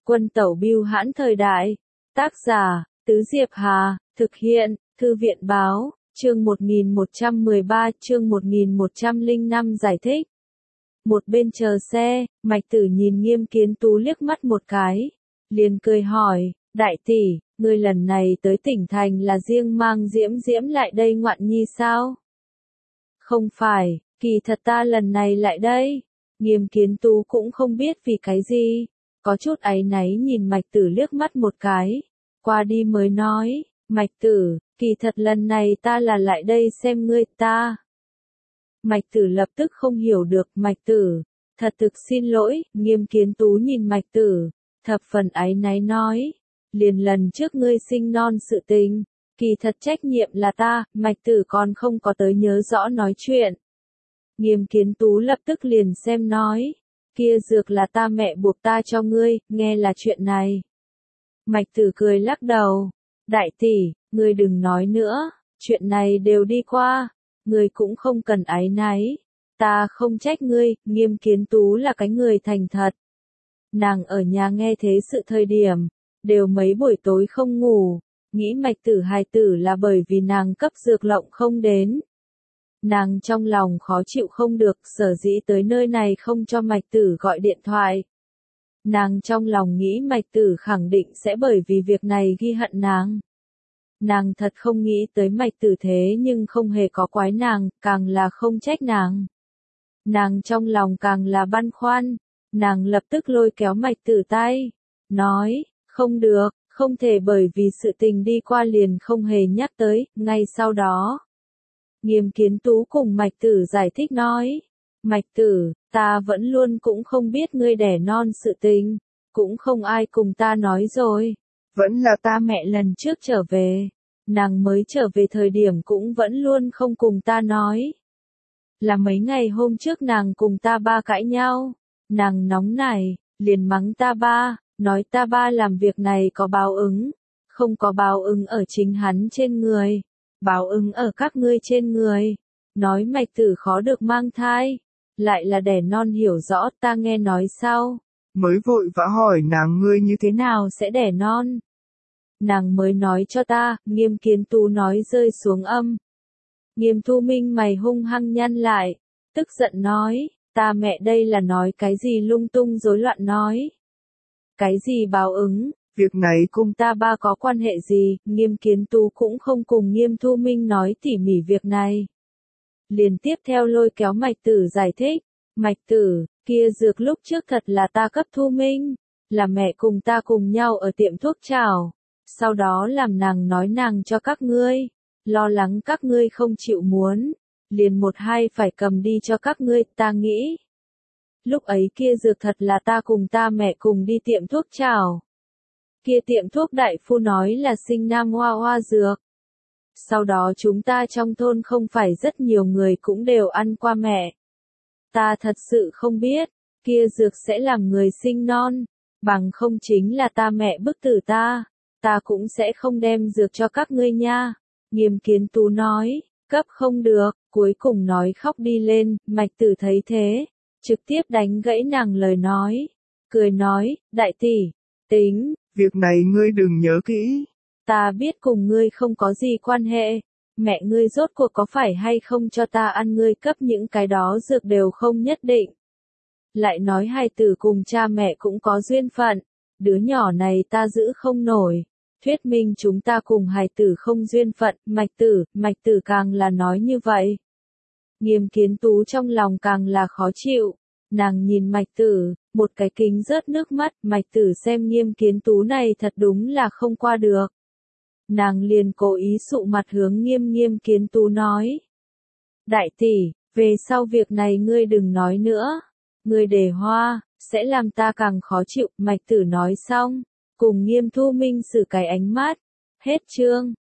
Quân tẩu bưu hãn thời đại. Tác giả, Tứ Diệp Hà, thực hiện, Thư viện báo, chương 1113, chương 1105 giải thích. Một bên chờ xe, Mạch Tử nhìn Nghiêm Kiến Tú liếc mắt một cái, liền cười hỏi, đại tỷ, ngươi lần này tới tỉnh thành là riêng mang Diễm Diễm lại đây ngoạn nhi sao? Không phải, kỳ thật ta lần này lại đây. Nghiêm Kiến Tú cũng không biết vì cái gì, có chút áy náy nhìn Mạch Tử liếc mắt một cái, qua đi mới nói, Mạch Tử, kỳ thật lần này ta là lại đây xem ngươi ta. Mạch Tử lập tức không hiểu được, Mạch Tử, thật thực xin lỗi. Nghiêm Kiến Tú nhìn Mạch Tử, thập phần áy náy nói, liền lần trước ngươi sinh non sự tình, kỳ thật trách nhiệm là ta. Mạch Tử còn không có tới nhớ rõ nói chuyện. Nghiêm Kiến Tú lập tức liền xem nói, kia dược là ta mẹ buộc ta cho ngươi, nghe là chuyện này. Mạch Tử cười lắc đầu, đại tỷ, ngươi đừng nói nữa, chuyện này đều đi qua, ngươi cũng không cần áy náy, ta không trách ngươi. Nghiêm Kiến Tú là cái người thành thật. Nàng ở nhà nghe thế sự thời điểm, đều mấy buổi tối không ngủ, nghĩ Mạch Tử hài tử là bởi vì nàng cấp dược lộng không đến. Nàng trong lòng khó chịu không được, sở dĩ tới nơi này không cho Mạch Tử gọi điện thoại. Nàng trong lòng nghĩ Mạch Tử khẳng định sẽ bởi vì việc này ghi hận nàng. Nàng thật không nghĩ tới Mạch Tử thế nhưng không hề có quái nàng, càng là không trách nàng. Nàng trong lòng càng là băn khoăn, nàng lập tức lôi kéo Mạch Tử tay, nói, không được, không thể bởi vì sự tình đi qua liền không hề nhắc tới. Ngay sau đó, Nghiêm Kiến Tú cùng Mạch Tử giải thích nói, Mạch Tử, ta vẫn luôn cũng không biết ngươi đẻ non sự tình, cũng không ai cùng ta nói rồi, vẫn là ta mẹ lần trước trở về, nàng mới trở về thời điểm cũng vẫn luôn không cùng ta nói. Là mấy ngày hôm trước nàng cùng ta ba cãi nhau, nàng nóng nảy, liền mắng ta ba, nói ta ba làm việc này có báo ứng, không có báo ứng ở chính hắn trên người, báo ứng ở các ngươi trên người, nói Mạch Tử khó được mang thai, lại là đẻ non. Hiểu rõ. Ta nghe nói sau, mới vội vã hỏi nàng ngươi như thế nào sẽ đẻ non. Nàng mới nói cho ta. Nghiêm Kiến Tú nói rơi xuống âm. Nghiêm Thu Minh mày hung hăng nhăn lại, tức giận nói, ta mẹ đây là nói cái gì lung tung rối loạn nói. Cái gì báo ứng, việc này cùng ta ba có quan hệ gì? Nghiêm Kiến Tú cũng không cùng Nghiêm Thu Minh nói tỉ mỉ việc này. Liền tiếp theo lôi kéo Mạch Tử giải thích, Mạch Tử, kia dược lúc trước thật là ta cấp Thu Minh, là mẹ cùng ta cùng nhau ở tiệm thuốc chảo, sau đó làm nàng nói nàng cho các ngươi, lo lắng các ngươi không chịu muốn, liền một hai phải cầm đi cho các ngươi. Ta nghĩ, lúc ấy kia dược thật là ta cùng ta mẹ cùng đi tiệm thuốc chảo. Kia tiệm thuốc đại phu nói là sinh nam hoa hoa dược. Sau đó chúng ta trong thôn không phải rất nhiều người cũng đều ăn qua mẹ. Ta thật sự không biết, kia dược sẽ làm người sinh non, bằng không chính là ta mẹ bức tử ta cũng sẽ không đem dược cho các ngươi nha. Nghiêm Kiến Tú nói, cấp không được, cuối cùng nói khóc đi lên. Mạch Tử thấy thế, trực tiếp đánh gãy nàng lời nói, cười nói, đại tỷ, tính, việc này ngươi đừng nhớ kỹ. Ta biết cùng ngươi không có gì quan hệ, mẹ ngươi rốt cuộc có phải hay không cho ta ăn ngươi cấp những cái đó dược đều không nhất định. Lại nói hài tử cùng cha mẹ cũng có duyên phận, đứa nhỏ này ta giữ không nổi, thuyết minh chúng ta cùng hài tử không duyên phận. Mạch Tử càng là nói như vậy. Nghiêm Kiến Tú trong lòng càng là khó chịu, nàng nhìn Mạch Tử, một cái kính rớt nước mắt. Mạch Tử xem Nghiêm Kiến Tú này thật đúng là không qua được. Nàng liền cố ý sụ mặt hướng Nghiêm Kiến Tú nói, đại tỷ, về sau việc này ngươi đừng nói nữa, ngươi để hoa, sẽ làm ta càng khó chịu. Mạch Tử nói xong, cùng Nghiêm Thu Minh xử cái ánh mắt, hết chương.